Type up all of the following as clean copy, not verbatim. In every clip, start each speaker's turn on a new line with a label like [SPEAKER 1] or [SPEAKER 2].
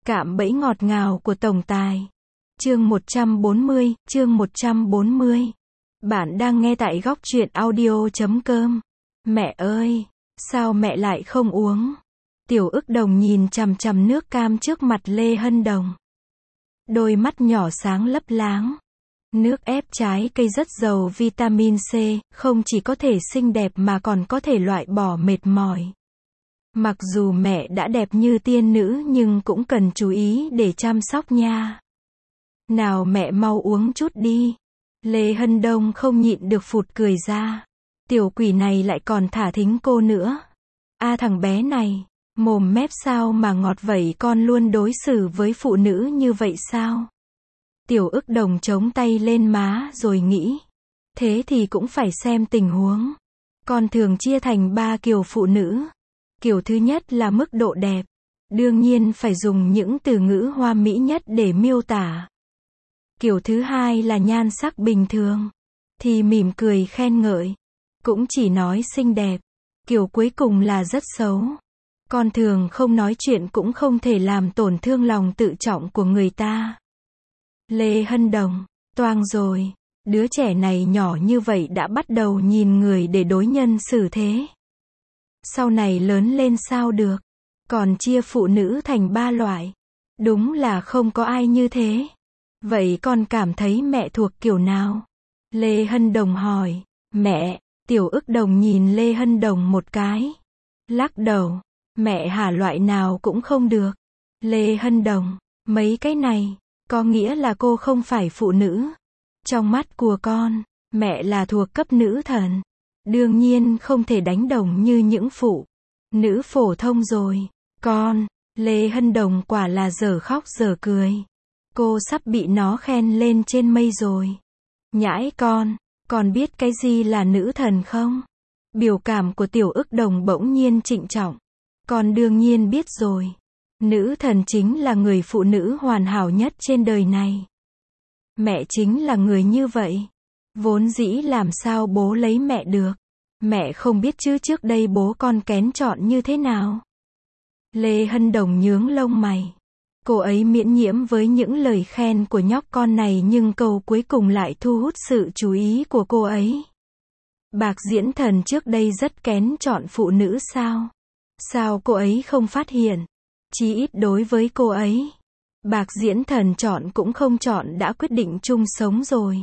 [SPEAKER 1] Cạm bẫy ngọt ngào của tổng tài. Chương 140, chương 140. Bạn đang nghe tại góc truyện audio.com. Mẹ ơi, sao mẹ lại không uống? Tiểu Ức Đồng nhìn chằm chằm nước cam trước mặt Lê Hân Đồng. Đôi mắt nhỏ sáng lấp láng. Nước ép trái cây rất giàu vitamin C, không chỉ có thể xinh đẹp mà còn có thể loại bỏ mệt mỏi. Mặc dù mẹ đã đẹp như tiên nữ nhưng cũng cần chú ý để chăm sóc nha. Nào mẹ mau uống chút đi. Lê Hân Đông không nhịn được phụt cười ra. Tiểu quỷ này lại còn thả thính cô nữa. Thằng bé này, mồm mép sao mà ngọt vậy, con luôn đối xử với phụ nữ như vậy sao? Tiểu Ức Đồng chống tay lên má rồi nghĩ. Thế thì cũng phải xem tình huống. Con thường chia thành 3 kiểu phụ nữ. Kiểu thứ nhất là mức độ đẹp. Đương nhiên phải dùng những từ ngữ hoa mỹ nhất để miêu tả. Kiểu thứ hai là nhan sắc bình thường. Thì mỉm cười khen ngợi. Cũng chỉ nói xinh đẹp. Kiểu cuối cùng là rất xấu. Con thường không nói chuyện cũng không thể làm tổn thương lòng tự trọng của người ta. Lê Hân Đồng, toang rồi. Đứa trẻ này nhỏ như vậy đã bắt đầu nhìn người để đối nhân xử thế. Sau này lớn lên sao được. Còn chia phụ nữ thành 3 loại. Đúng là không có ai như thế. Vậy con cảm thấy mẹ thuộc kiểu nào? Lê Hân Đồng hỏi. Mẹ, Tiểu Ức Đồng nhìn Lê Hân Đồng một cái. Lắc đầu. Mẹ hả, loại nào cũng không được. Lê Hân Đồng, mấy cái này, có nghĩa là cô không phải phụ nữ. Trong mắt của con, mẹ là thuộc cấp nữ thần. Đương nhiên không thể đánh đồng như những phụ nữ phổ thông rồi. Con, Lê Hân Đồng quả là dở khóc dở cười. Cô sắp bị nó khen lên trên mây rồi. Nhãi con biết cái gì là nữ thần không? Biểu cảm của Tiểu Ức Đồng bỗng nhiên trịnh trọng. Con đương nhiên biết rồi. Nữ thần chính là người phụ nữ hoàn hảo nhất trên đời này. Mẹ chính là người như vậy. Vốn dĩ làm sao bố lấy mẹ được. Mẹ không biết chứ trước đây bố con kén chọn như thế nào. Lê Hân Đồng nhướng lông mày. Cô ấy miễn nhiễm với những lời khen của nhóc con này nhưng câu cuối cùng lại thu hút sự chú ý của cô ấy. Bạc Diễn Thần trước đây rất kén chọn phụ nữ sao? Sao cô ấy không phát hiện? Chí ít đối với cô ấy, Bạc Diễn Thần chọn cũng không chọn đã quyết định chung sống rồi.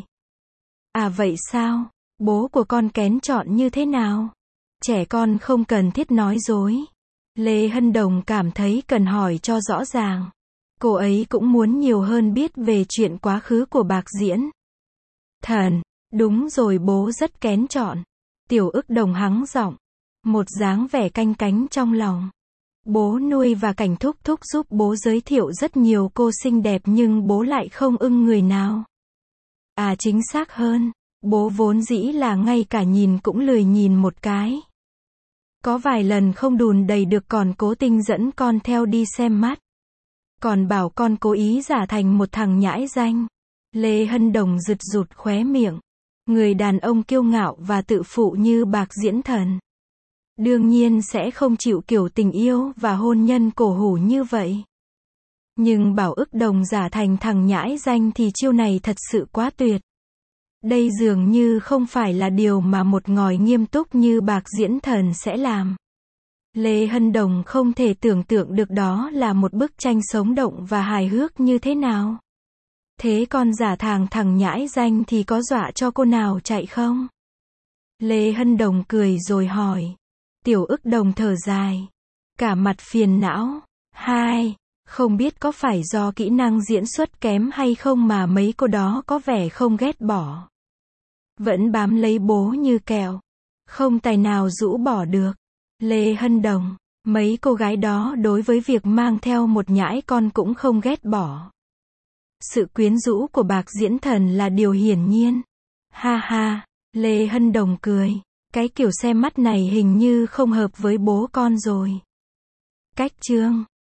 [SPEAKER 1] Vậy sao? Bố của con kén chọn như thế nào? Trẻ con không cần thiết nói dối. Lê Hân Đồng cảm thấy cần hỏi cho rõ ràng. Cô ấy cũng muốn nhiều hơn biết về chuyện quá khứ của Bạc Diễn Thần. Đúng rồi, bố rất kén chọn. Tiểu Ức Đồng hắng giọng. Một dáng vẻ canh cánh trong lòng. Bố nuôi và Cảnh thúc thúc giúp bố giới thiệu rất nhiều cô xinh đẹp nhưng bố lại không ưng người nào. Chính xác hơn, bố vốn dĩ là ngay cả nhìn cũng lười nhìn một cái. Có vài lần không đùn đầy được còn cố tình dẫn con theo đi xem mắt. Còn bảo con cố ý giả thành một thằng nhãi danh. Lê Hân Đồng giật rụt khóe miệng. Người đàn ông kiêu ngạo và tự phụ như Bạc Diễn Thần đương nhiên sẽ không chịu kiểu tình yêu và hôn nhân cổ hủ như vậy. Nhưng bảo Ức Đồng giả thành thằng nhãi danh thì chiêu này thật sự quá tuyệt. Đây dường như không phải là điều mà một ngòi nghiêm túc như Bạc Diễn Thần sẽ làm. Lê Hân Đồng không thể tưởng tượng được đó là một bức tranh sống động và hài hước như thế nào. Thế con giả thằng nhãi danh thì có dọa cho cô nào chạy không? Lê Hân Đồng cười rồi hỏi. Tiểu Ức Đồng thở dài. Cả mặt phiền não. Không biết có phải do kỹ năng diễn xuất kém hay không mà mấy cô đó có vẻ không ghét bỏ. Vẫn bám lấy bố như kẹo. Không tài nào rũ bỏ được. Lê Hân Đồng, mấy cô gái đó đối với việc mang theo một nhãi con cũng không ghét bỏ. Sự quyến rũ của Bạc Diễn Thần là điều hiển nhiên. Lê Hân Đồng cười. Cái kiểu xem mắt này hình như không hợp với bố con rồi. Cách chương